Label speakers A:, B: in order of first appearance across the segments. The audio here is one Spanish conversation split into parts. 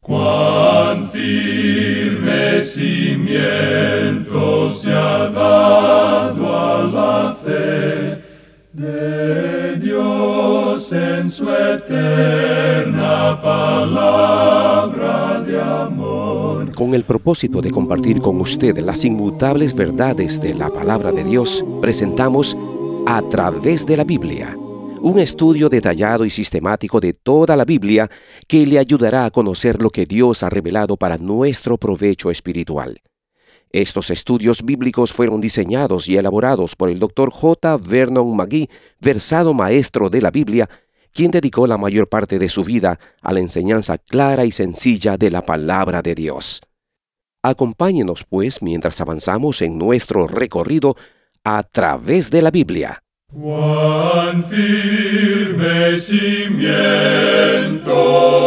A: Cuán firme cimiento se ha dado a la fe de Dios en su eterna palabra de amor.
B: Con el propósito de compartir con usted las inmutables verdades de la palabra de Dios, presentamos A Través de la Biblia, un estudio detallado y sistemático de toda la Biblia que le ayudará a conocer lo que Dios ha revelado para nuestro provecho espiritual. Estos estudios bíblicos fueron diseñados y elaborados por el Dr. J. Vernon McGee, versado maestro de la Biblia, quien dedicó la mayor parte de su vida a la enseñanza clara y sencilla de la palabra de Dios. Acompáñenos, pues, mientras avanzamos en nuestro recorrido a través de la Biblia.
A: Cuán firme cimiento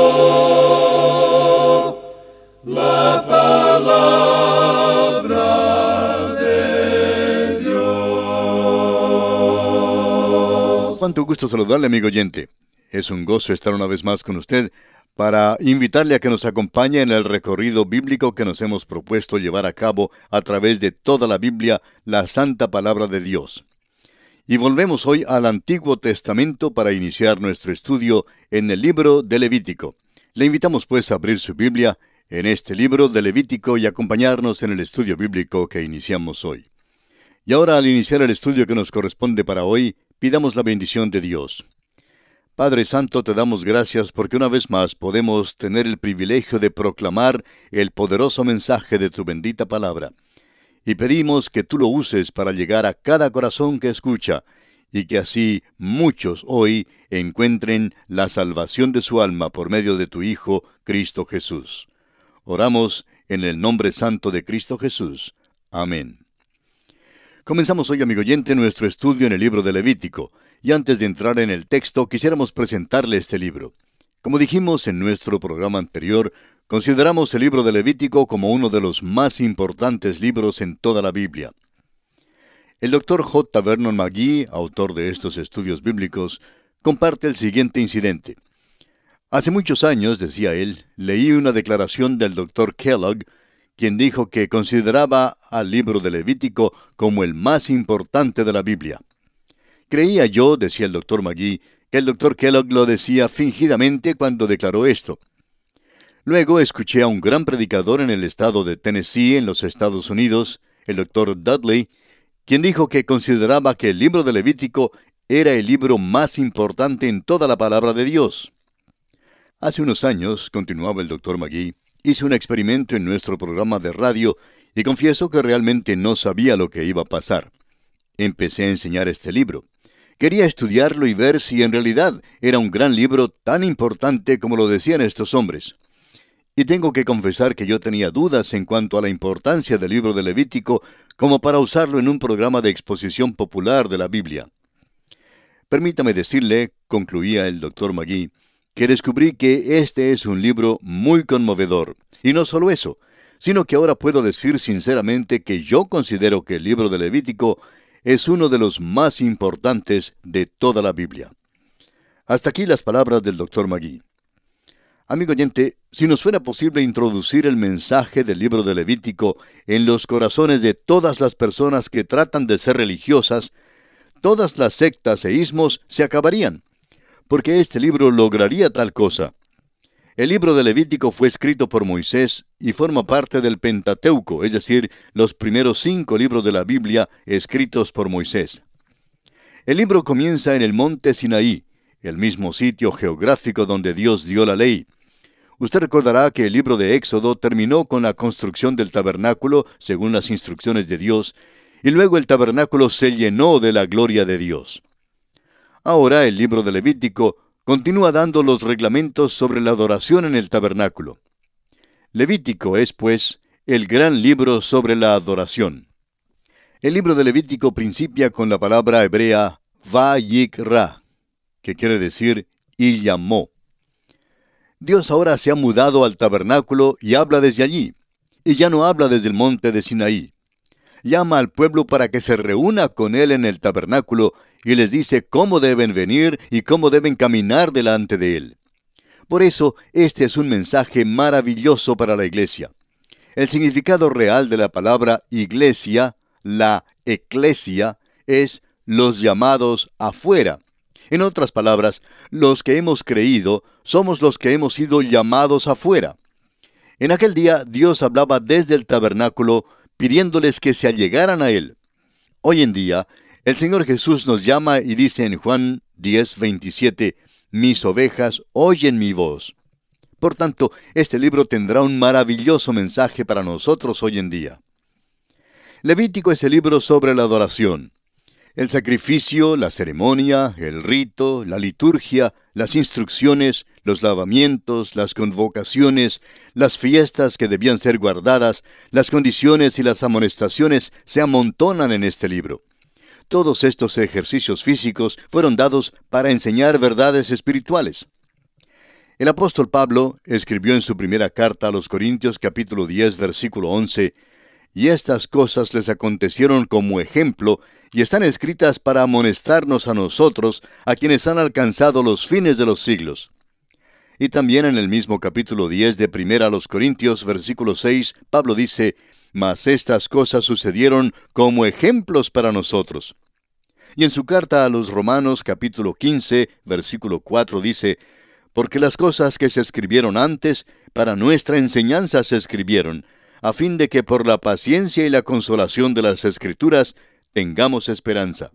A: la palabra de Dios.
C: Cuánto gusto saludarle, amigo oyente. Es un gozo estar una vez más con usted para invitarle a que nos acompañe en el recorrido bíblico que nos hemos propuesto llevar a cabo a través de toda la Biblia, la Santa Palabra de Dios. Y volvemos hoy al Antiguo Testamento para iniciar nuestro estudio en el libro de Levítico. Le invitamos pues a abrir su Biblia en este libro de Levítico y acompañarnos en el estudio bíblico que iniciamos hoy. Y ahora, al iniciar el estudio que nos corresponde para hoy, pidamos la bendición de Dios. Padre Santo, te damos gracias porque una vez más podemos tener el privilegio de proclamar el poderoso mensaje de tu bendita palabra. Y pedimos que tú lo uses para llegar a cada corazón que escucha, y que así muchos hoy encuentren la salvación de su alma por medio de tu Hijo, Cristo Jesús. Oramos en el nombre santo de Cristo Jesús. Amén. Comenzamos hoy, amigo oyente, nuestro estudio en el libro de Levítico, y antes de entrar en el texto, quisiéramos presentarle este libro. Como dijimos en nuestro programa anterior, consideramos el libro de Levítico como uno de los más importantes libros en toda la Biblia. El Dr. J. Vernon McGee, autor de estos estudios bíblicos, comparte el siguiente incidente. Hace muchos años, decía él, leí una declaración del Dr. Kellogg, quien dijo que consideraba al libro de Levítico como el más importante de la Biblia. Creía yo, decía el Dr. McGee, que el Dr. Kellogg lo decía fingidamente cuando declaró esto. Luego escuché a un gran predicador en el estado de Tennessee, en los Estados Unidos, el Dr. Dudley, quien dijo que consideraba que el libro de Levítico era el libro más importante en toda la palabra de Dios. Hace unos años, continuaba el Dr. McGee, hice un experimento en nuestro programa de radio y confieso que realmente no sabía lo que iba a pasar. Empecé a enseñar este libro. Quería estudiarlo y ver si en realidad era un gran libro tan importante como lo decían estos hombres. Y tengo que confesar que yo tenía dudas en cuanto a la importancia del libro de Levítico como para usarlo en un programa de exposición popular de la Biblia. Permítame decirle, concluía el Dr. McGee, que descubrí que este es un libro muy conmovedor. Y no solo eso, sino que ahora puedo decir sinceramente que yo considero que el libro de Levítico es uno de los más importantes de toda la Biblia. Hasta aquí las palabras del Dr. McGee. Amigo oyente, si nos fuera posible introducir el mensaje del libro de Levítico en los corazones de todas las personas que tratan de ser religiosas, todas las sectas e ismos se acabarían, porque este libro lograría tal cosa. El libro de Levítico fue escrito por Moisés y forma parte del Pentateuco, es decir, los primeros 5 libros de la Biblia escritos por Moisés. El libro comienza en el monte Sinaí, el mismo sitio geográfico donde Dios dio la ley. Usted recordará que el libro de Éxodo terminó con la construcción del tabernáculo, según las instrucciones de Dios, y luego el tabernáculo se llenó de la gloria de Dios. Ahora el libro de Levítico continúa dando los reglamentos sobre la adoración en el tabernáculo. Levítico es, pues, el gran libro sobre la adoración. El libro de Levítico principia con la palabra hebrea Vayikra, que quiere decir y llamó. Dios ahora se ha mudado al tabernáculo y habla desde allí, y ya no habla desde el monte de Sinaí. Llama al pueblo para que se reúna con él en el tabernáculo y les dice cómo deben venir y cómo deben caminar delante de él. Por eso, este es un mensaje maravilloso para la iglesia. El significado real de la palabra iglesia, la eclesia, es los llamados afuera. En otras palabras, los que hemos creído somos los que hemos sido llamados afuera. En aquel día Dios hablaba desde el tabernáculo pidiéndoles que se allegaran a Él. Hoy en día, el Señor Jesús nos llama y dice en Juan 10:27, mis ovejas oyen mi voz. Por tanto, este libro tendrá un maravilloso mensaje para nosotros hoy en día. Levítico es el libro sobre la adoración. El sacrificio, la ceremonia, el rito, la liturgia, las instrucciones, los lavamientos, las convocaciones, las fiestas que debían ser guardadas, las condiciones y las amonestaciones se amontonan en este libro. Todos estos ejercicios físicos fueron dados para enseñar verdades espirituales. El apóstol Pablo escribió en su primera carta a los Corintios capítulo 10 versículo 11, y estas cosas les acontecieron como ejemplo, y están escritas para amonestarnos a nosotros, a quienes han alcanzado los fines de los siglos. Y también en el mismo capítulo 10 de Primera a los Corintios, versículo 6, Pablo dice, mas estas cosas sucedieron como ejemplos para nosotros. Y en su carta a los Romanos, capítulo 15, versículo 4, dice, porque las cosas que se escribieron antes, para nuestra enseñanza se escribieron, a fin de que por la paciencia y la consolación de las Escrituras tengamos esperanza.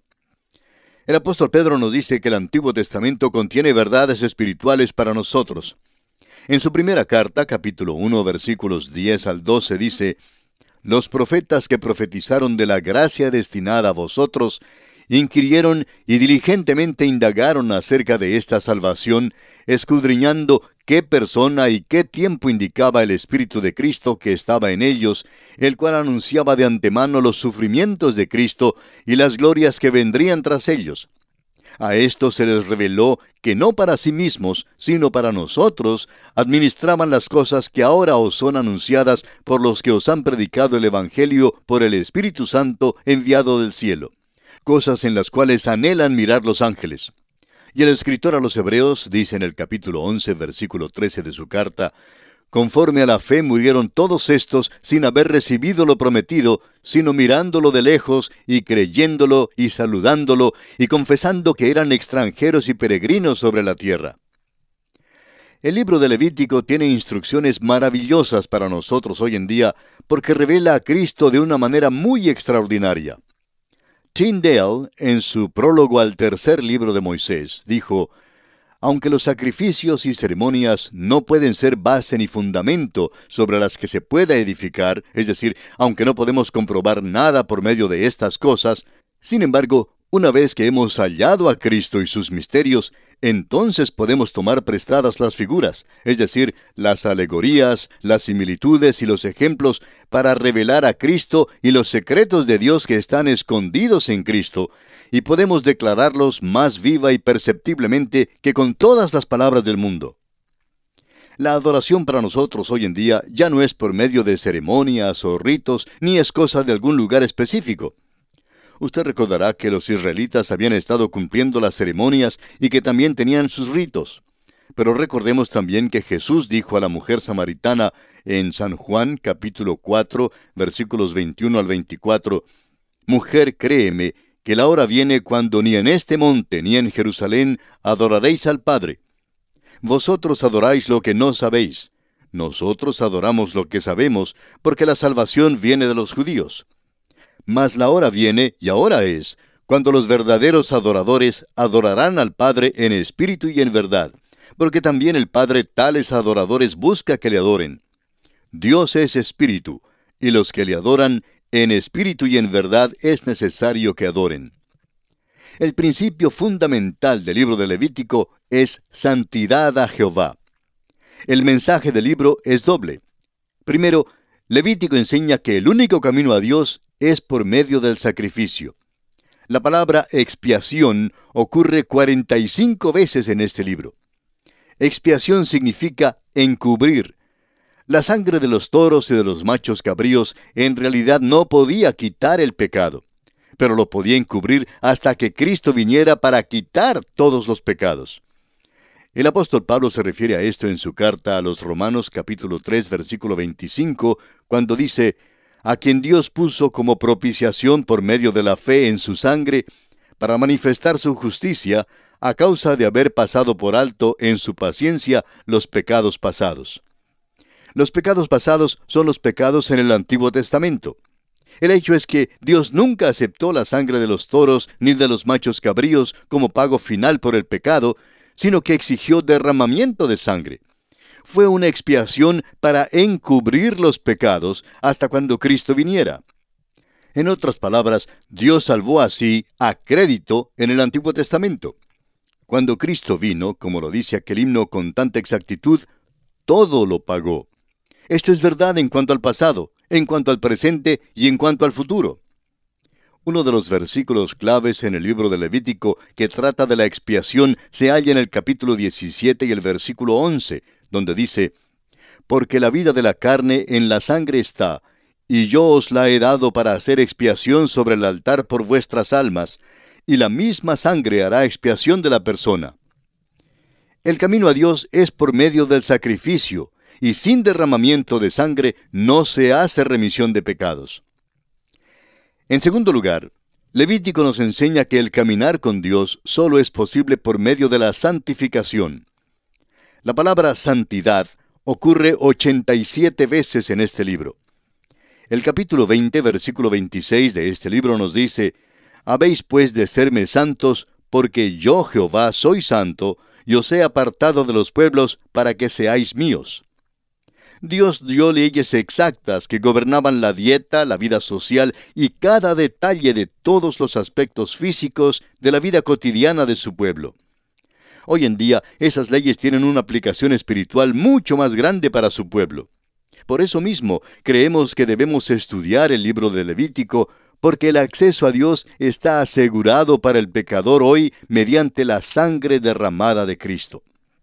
C: El apóstol Pedro nos dice que el Antiguo Testamento contiene verdades espirituales para nosotros. En su primera carta, capítulo 1, versículos 10 al 12, dice, los profetas que profetizaron de la gracia destinada a vosotros, inquirieron y diligentemente indagaron acerca de esta salvación, escudriñando qué persona y qué tiempo indicaba el Espíritu de Cristo que estaba en ellos, el cual anunciaba de antemano los sufrimientos de Cristo y las glorias que vendrían tras ellos. A esto se les reveló que no para sí mismos, sino para nosotros, administraban las cosas que ahora os son anunciadas por los que os han predicado el Evangelio por el Espíritu Santo enviado del cielo, cosas en las cuales anhelan mirar los ángeles. Y el escritor a los Hebreos dice en el capítulo 11, versículo 13 de su carta, conforme a la fe murieron todos estos sin haber recibido lo prometido, sino mirándolo de lejos y creyéndolo y saludándolo y confesando que eran extranjeros y peregrinos sobre la tierra. El libro de Levítico tiene instrucciones maravillosas para nosotros hoy en día porque revela a Cristo de una manera muy extraordinaria. Tyndale, en su prólogo al tercer libro de Moisés, dijo, aunque los sacrificios y ceremonias no pueden ser base ni fundamento sobre las que se pueda edificar, es decir, aunque no podemos comprobar nada por medio de estas cosas, sin embargo, una vez que hemos hallado a Cristo y sus misterios, entonces podemos tomar prestadas las figuras, es decir, las alegorías, las similitudes y los ejemplos para revelar a Cristo y los secretos de Dios que están escondidos en Cristo, y podemos declararlos más viva y perceptiblemente que con todas las palabras del mundo. La adoración para nosotros hoy en día ya no es por medio de ceremonias o ritos, ni es cosa de algún lugar específico. Usted recordará que los israelitas habían estado cumpliendo las ceremonias y que también tenían sus ritos. Pero recordemos también que Jesús dijo a la mujer samaritana en San Juan capítulo 4, versículos 21 al 24, Mujer, créeme, que la hora viene cuando ni en este monte ni en Jerusalén adoraréis al Padre. Vosotros adoráis lo que no sabéis. Nosotros adoramos lo que sabemos, porque la salvación viene de los judíos. Mas la hora viene, y ahora es, cuando los verdaderos adoradores adorarán al Padre en espíritu y en verdad, porque también el Padre tales adoradores busca que le adoren. Dios es espíritu, y los que le adoran en espíritu y en verdad es necesario que adoren. El principio fundamental del libro de Levítico es santidad a Jehová. El mensaje del libro es doble. Primero, Levítico enseña que el único camino a Dios es por medio del sacrificio. La palabra expiación ocurre 45 veces en este libro. Expiación significa encubrir. La sangre de los toros y de los machos cabríos en realidad no podía quitar el pecado, pero lo podía encubrir hasta que Cristo viniera para quitar todos los pecados. El apóstol Pablo se refiere a esto en su carta a los Romanos capítulo 3 versículo 25, cuando dice, a quien Dios puso como propiciación por medio de la fe en su sangre, para manifestar su justicia, a causa de haber pasado por alto en su paciencia los pecados pasados. Los pecados pasados son los pecados en el Antiguo Testamento. El hecho es que Dios nunca aceptó la sangre de los toros ni de los machos cabríos como pago final por el pecado, sino que exigió derramamiento de sangre. Fue una expiación para encubrir los pecados hasta cuando Cristo viniera. En otras palabras, Dios salvó así a crédito en el Antiguo Testamento. Cuando Cristo vino, como lo dice aquel himno con tanta exactitud, todo lo pagó. Esto es verdad en cuanto al pasado, en cuanto al presente y en cuanto al futuro. Uno de los versículos claves en el libro de Levítico que trata de la expiación se halla en el capítulo 17 y el versículo 11, donde dice, porque la vida de la carne en la sangre está, y yo os la he dado para hacer expiación sobre el altar por vuestras almas, y la misma sangre hará expiación de la persona. El camino a Dios es por medio del sacrificio, y sin derramamiento de sangre no se hace remisión de pecados. En segundo lugar, Levítico nos enseña que el caminar con Dios solo es posible por medio de la santificación. La palabra santidad ocurre 87 veces en este libro. El capítulo 20, versículo 26 de este libro nos dice, habéis pues de serme santos, porque yo Jehová soy santo, y os he apartado de los pueblos para que seáis míos. Dios dio leyes exactas que gobernaban la dieta, la vida social y cada detalle de todos los aspectos físicos de la vida cotidiana de su pueblo. Hoy en día, esas leyes tienen una aplicación espiritual mucho más grande para su pueblo. Por eso mismo, creemos que debemos estudiar el libro de Levítico, porque el acceso a Dios está asegurado para el pecador hoy mediante la sangre derramada de Cristo.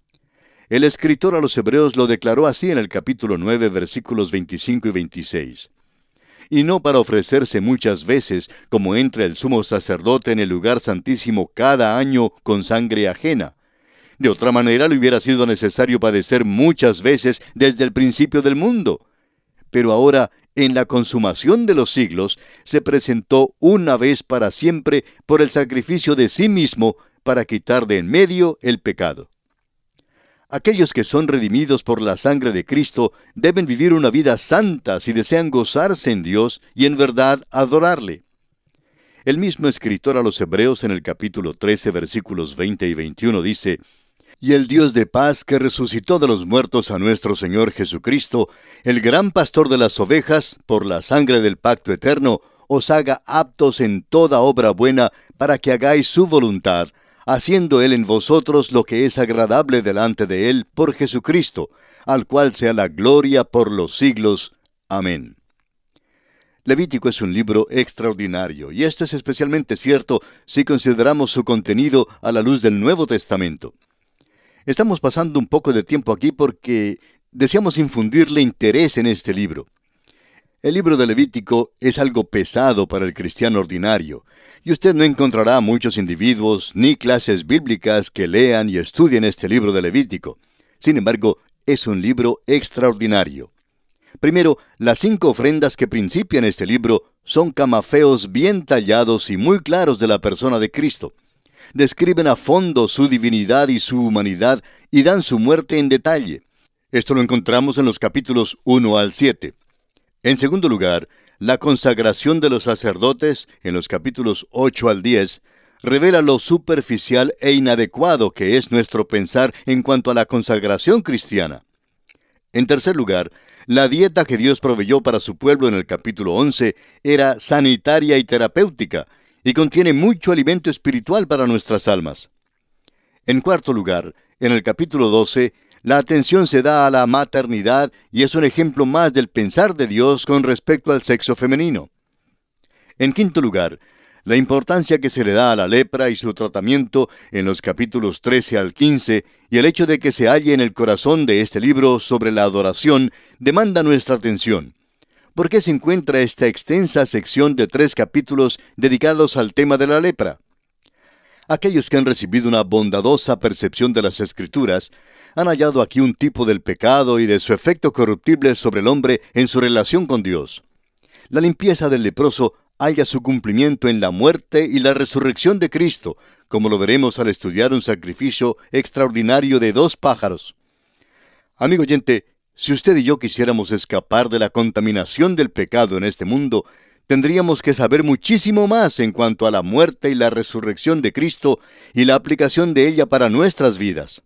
C: El escritor a los Hebreos lo declaró así en el capítulo 9, versículos 25 y 26. Y no para ofrecerse muchas veces, como entra el sumo sacerdote en el lugar santísimo cada año con sangre ajena. De otra manera le hubiera sido necesario padecer muchas veces desde el principio del mundo. Pero ahora, en la consumación de los siglos, se presentó una vez para siempre por el sacrificio de sí mismo para quitar de en medio el pecado. Aquellos que son redimidos por la sangre de Cristo deben vivir una vida santa si desean gozarse en Dios y en verdad adorarle. El mismo escritor a los Hebreos en el capítulo 13, versículos 20 y 21 dice, y el Dios de paz que resucitó de los muertos a nuestro Señor Jesucristo, el gran pastor de las ovejas, por la sangre del pacto eterno, os haga aptos en toda obra buena para que hagáis su voluntad, haciendo Él en vosotros lo que es agradable delante de Él por Jesucristo, al cual sea la gloria por los siglos. Amén. Levítico es un libro extraordinario, y esto es especialmente cierto si consideramos su contenido a la luz del Nuevo Testamento. Estamos pasando un poco de tiempo aquí porque deseamos infundirle interés en este libro. El libro de Levítico es algo pesado para el cristiano ordinario, y usted no encontrará muchos individuos ni clases bíblicas que lean y estudien este libro de Levítico. Sin embargo, es un libro extraordinario. Primero, las 5 ofrendas que principian este libro son camafeos bien tallados y muy claros de la persona de Cristo. Describen a fondo su divinidad y su humanidad y dan su muerte en detalle. Esto lo encontramos en los capítulos 1 al 7. En segundo lugar, la consagración de los sacerdotes, en los capítulos 8 al 10, revela lo superficial e inadecuado que es nuestro pensar en cuanto a la consagración cristiana. En tercer lugar, la dieta que Dios proveyó para su pueblo en el capítulo 11 era sanitaria y terapéutica, y contiene mucho alimento espiritual para nuestras almas. En cuarto lugar, en el capítulo 12, la atención se da a la maternidad y es un ejemplo más del pensar de Dios con respecto al sexo femenino. En quinto lugar, la importancia que se le da a la lepra y su tratamiento en los capítulos 13 al 15 y el hecho de que se halle en el corazón de este libro sobre la adoración demanda nuestra atención. ¿Por qué se encuentra esta extensa sección de 3 capítulos dedicados al tema de la lepra? Aquellos que han recibido una bondadosa percepción de las Escrituras han hallado aquí un tipo del pecado y de su efecto corruptible sobre el hombre en su relación con Dios. La limpieza del leproso halla su cumplimiento en la muerte y la resurrección de Cristo, como lo veremos al estudiar un sacrificio extraordinario de 2 pájaros. Amigo oyente, si usted y yo quisiéramos escapar de la contaminación del pecado en este mundo, tendríamos que saber muchísimo más en cuanto a la muerte y la resurrección de Cristo y la aplicación de ella para nuestras vidas.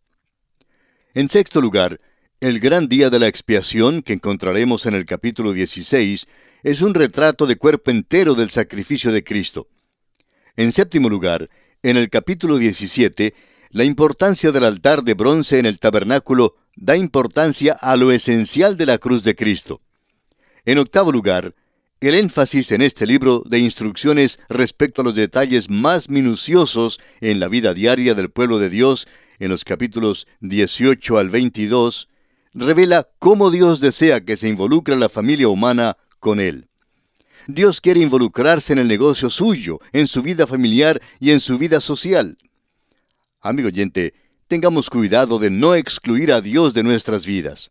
C: En sexto lugar, el gran día de la expiación que encontraremos en el capítulo 16 es un retrato de cuerpo entero del sacrificio de Cristo. En séptimo lugar, en el capítulo 17, la importancia del altar de bronce en el tabernáculo da importancia a lo esencial de la cruz de Cristo. En octavo lugar, el énfasis en este libro de instrucciones respecto a los detalles más minuciosos en la vida diaria del pueblo de Dios, en los capítulos 18 al 22, revela cómo Dios desea que se involucre la familia humana con Él. Dios quiere involucrarse en el negocio suyo, en su vida familiar y en su vida social. Amigo oyente, tengamos cuidado de no excluir a Dios de nuestras vidas.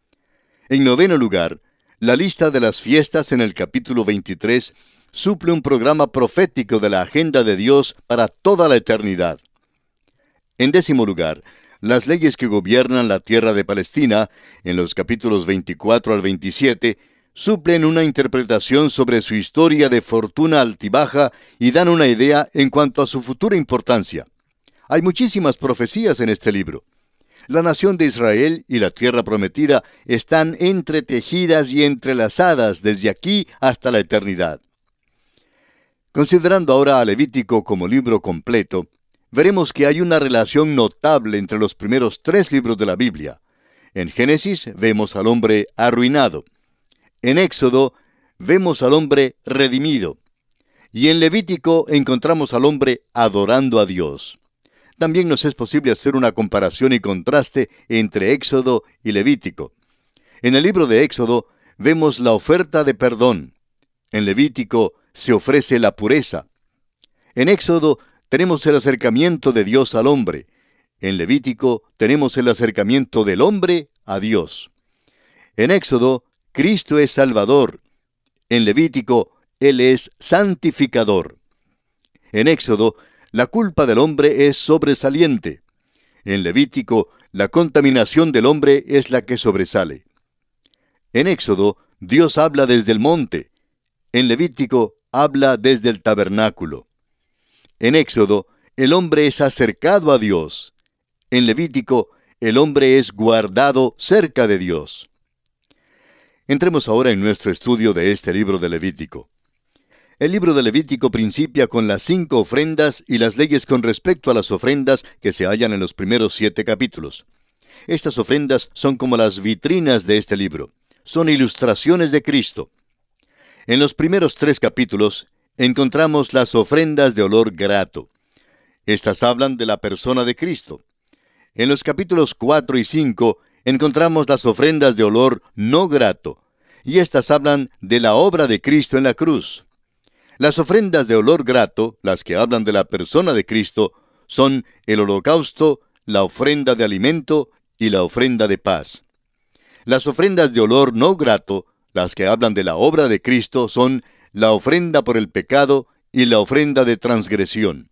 C: En noveno lugar, la lista de las fiestas en el capítulo 23 suple un programa profético de la agenda de Dios para toda la eternidad. En décimo lugar, las leyes que gobiernan la tierra de Palestina, en los capítulos 24 al 27, suplen una interpretación sobre su historia de fortuna altibaja y dan una idea en cuanto a su futura importancia. Hay muchísimas profecías en este libro. La nación de Israel y la tierra prometida están entretejidas y entrelazadas desde aquí hasta la eternidad. Considerando ahora a Levítico como libro completo, veremos que hay una relación notable entre los primeros 3 libros de la Biblia. En Génesis vemos al hombre arruinado. En Éxodo vemos al hombre redimido. Y en Levítico encontramos al hombre adorando a Dios. También nos es posible hacer una comparación y contraste entre Éxodo y Levítico. En el libro de Éxodo vemos la oferta de perdón. En Levítico se ofrece la pureza. En Éxodo tenemos el acercamiento de Dios al hombre. En Levítico tenemos el acercamiento del hombre a Dios. En Éxodo, Cristo es Salvador. En Levítico, Él es santificador. En Éxodo, la culpa del hombre es sobresaliente. En Levítico, la contaminación del hombre es la que sobresale. En Éxodo, Dios habla desde el monte. En Levítico, habla desde el tabernáculo. En Éxodo, el hombre es acercado a Dios. En Levítico, el hombre es guardado cerca de Dios. Entremos ahora en nuestro estudio de este libro de Levítico. El libro de Levítico principia con las 5 ofrendas y las leyes con respecto a las ofrendas que se hallan en los primeros 7 capítulos. Estas ofrendas son como las vitrinas de este libro. Son ilustraciones de Cristo. En los primeros 3 capítulos encontramos las ofrendas de olor grato. Estas hablan de la persona de Cristo. En los capítulos 4 y 5 encontramos las ofrendas de olor no grato, y estas hablan de la obra de Cristo en la cruz. Las ofrendas de olor grato, las que hablan de la persona de Cristo, son el holocausto, la ofrenda de alimento y la ofrenda de paz. Las ofrendas de olor no grato, las que hablan de la obra de Cristo, son la ofrenda por el pecado y la ofrenda de transgresión.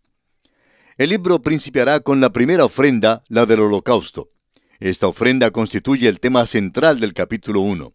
C: El libro principiará con la primera ofrenda, la del holocausto. Esta ofrenda constituye el tema central del capítulo 1.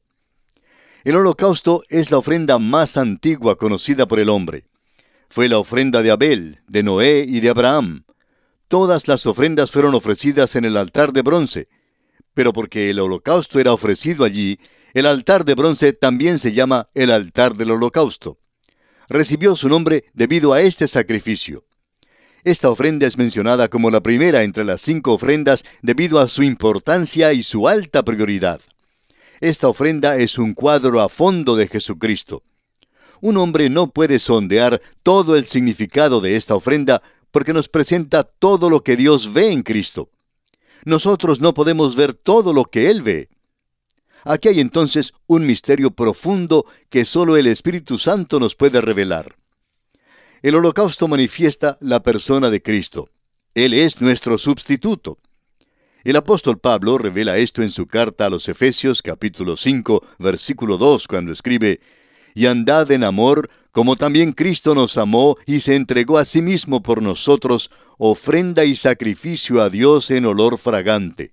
C: El holocausto es la ofrenda más antigua conocida por el hombre. Fue la ofrenda de Abel, de Noé y de Abraham. Todas las ofrendas fueron ofrecidas en el altar de bronce, pero porque el holocausto era ofrecido allí, el altar de bronce también se llama el altar del holocausto. Recibió su nombre debido a este sacrificio. Esta ofrenda es mencionada como la primera entre las 5 ofrendas debido a su importancia y su alta prioridad. Esta ofrenda es un cuadro a fondo de Jesucristo. Un hombre no puede sondear todo el significado de esta ofrenda porque nos presenta todo lo que Dios ve en Cristo. Nosotros no podemos ver todo lo que Él ve. Aquí hay entonces un misterio profundo que solo el Espíritu Santo nos puede revelar. El holocausto manifiesta la persona de Cristo. Él es nuestro sustituto. El apóstol Pablo revela esto en su carta a los Efesios capítulo 5, versículo 2, cuando escribe: «Y andad en amor, como también Cristo nos amó y se entregó a sí mismo por nosotros, ofrenda y sacrificio a Dios en olor fragante».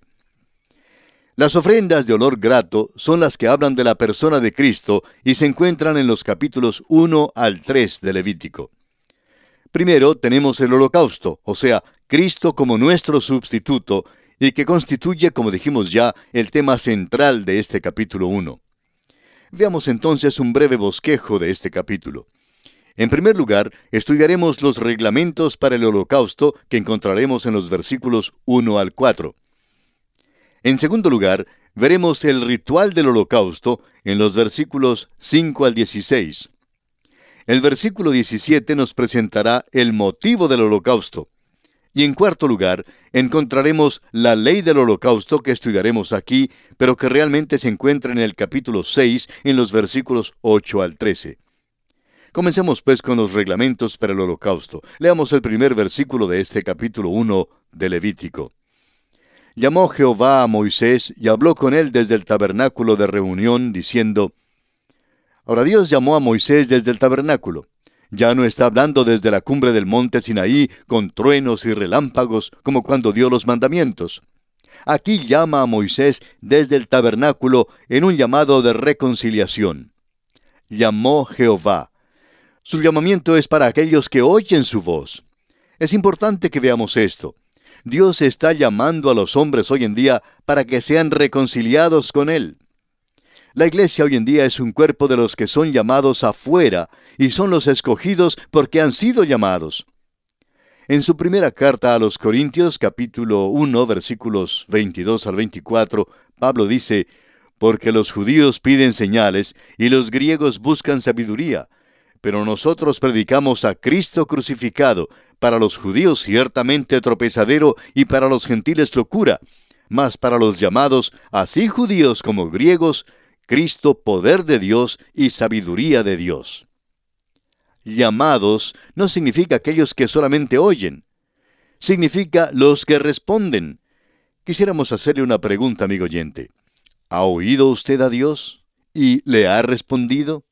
C: Las ofrendas de olor grato son las que hablan de la persona de Cristo y se encuentran en los capítulos 1 al 3 de Levítico. Primero tenemos el holocausto, o sea, Cristo como nuestro sustituto, y que constituye, como dijimos ya, el tema central de este capítulo 1. Veamos entonces un breve bosquejo de este capítulo. En primer lugar, estudiaremos los reglamentos para el holocausto que encontraremos en los versículos 1 al 4. En segundo lugar, veremos el ritual del holocausto en los versículos 5 al 16. El versículo 17 nos presentará el motivo del holocausto. Y en cuarto lugar, encontraremos la ley del holocausto que estudiaremos aquí, pero que realmente se encuentra en el capítulo 6, en los versículos 8 al 13. Comencemos pues con los reglamentos para el holocausto. Leamos el primer versículo de este capítulo 1 de Levítico. Llamó Jehová a Moisés y habló con él desde el tabernáculo de reunión, diciendo... Ahora Dios llamó a Moisés desde el tabernáculo. Ya no está hablando desde la cumbre del monte Sinaí con truenos y relámpagos como cuando dio los mandamientos. Aquí llama a Moisés desde el tabernáculo en un llamado de reconciliación. Llamó Jehová. Su llamamiento es para aquellos que oyen su voz. Es importante que veamos esto. Dios está llamando a los hombres hoy en día para que sean reconciliados con Él. La iglesia hoy en día es un cuerpo de los que son llamados afuera y son los escogidos porque han sido llamados. En su primera carta a los Corintios, capítulo 1, versículos 22 al 24, Pablo dice: «Porque los judíos piden señales y los griegos buscan sabiduría, pero nosotros predicamos a Cristo crucificado, para los judíos ciertamente tropezadero y para los gentiles locura, mas para los llamados, así judíos como griegos, Cristo poder de Dios y sabiduría de Dios». Llamados no significa aquellos que solamente oyen. Significa los que responden. Quisiéramos hacerle una pregunta, amigo oyente. ¿Ha oído usted a Dios y le ha respondido?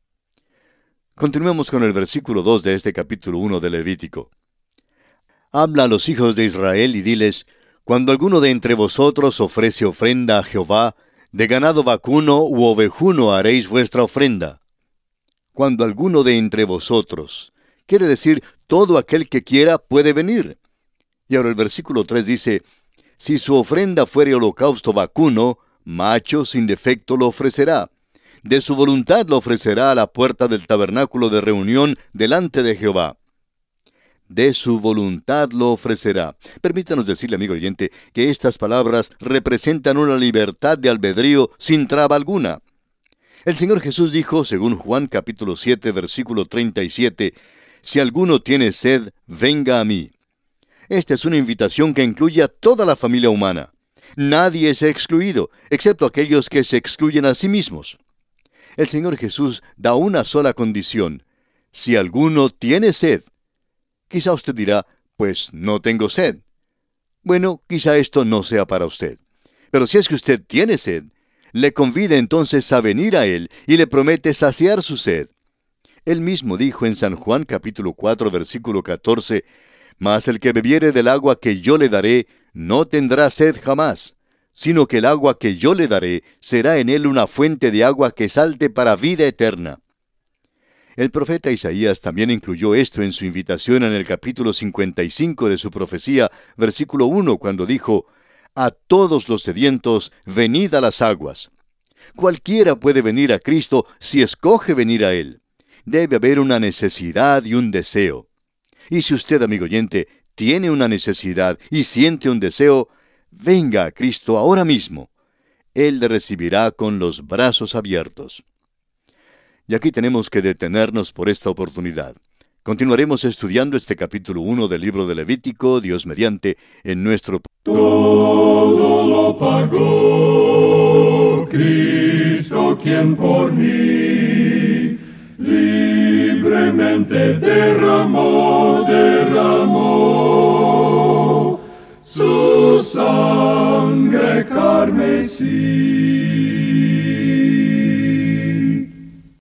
C: Continuemos con el versículo 2 de este capítulo 1 de Levítico. Habla a los hijos de Israel y diles: «Cuando alguno de entre vosotros ofrece ofrenda a Jehová, de ganado vacuno u ovejuno haréis vuestra ofrenda». Cuando alguno de entre vosotros, quiere decir todo aquel que quiera puede venir. Y ahora el versículo 3 dice: «Si su ofrenda fuere holocausto vacuno, macho sin defecto lo ofrecerá. De su voluntad lo ofrecerá a la puerta del tabernáculo de reunión delante de Jehová». De su voluntad lo ofrecerá. Permítanos decirle, amigo oyente, que estas palabras representan una libertad de albedrío sin traba alguna. El Señor Jesús dijo, según Juan capítulo 7, versículo 37, «Si alguno tiene sed, venga a mí». Esta es una invitación que incluye a toda la familia humana. Nadie es excluido, excepto aquellos que se excluyen a sí mismos. El Señor Jesús da una sola condición: si alguno tiene sed. Quizá usted dirá: «Pues no tengo sed». Bueno, quizá esto no sea para usted. Pero si es que usted tiene sed, le convida entonces a venir a Él y le promete saciar su sed. Él mismo dijo en San Juan capítulo 4, versículo 14, «Mas el que bebiere del agua que yo le daré, no tendrá sed jamás, sino que el agua que yo le daré será en él una fuente de agua que salte para vida eterna». El profeta Isaías también incluyó esto en su invitación en el capítulo 55 de su profecía, versículo 1, cuando dijo: «A todos los sedientos, venid a las aguas». Cualquiera puede venir a Cristo si escoge venir a Él. Debe haber una necesidad y un deseo. Y si usted, amigo oyente, tiene una necesidad y siente un deseo, venga a Cristo ahora mismo. Él le recibirá con los brazos abiertos. Y aquí tenemos que detenernos por esta oportunidad. Continuaremos estudiando este capítulo 1 del libro de Levítico, Dios mediante, en nuestro...
A: Todo lo pagó Cristo, quien por mí libremente derramó sangre carmesí.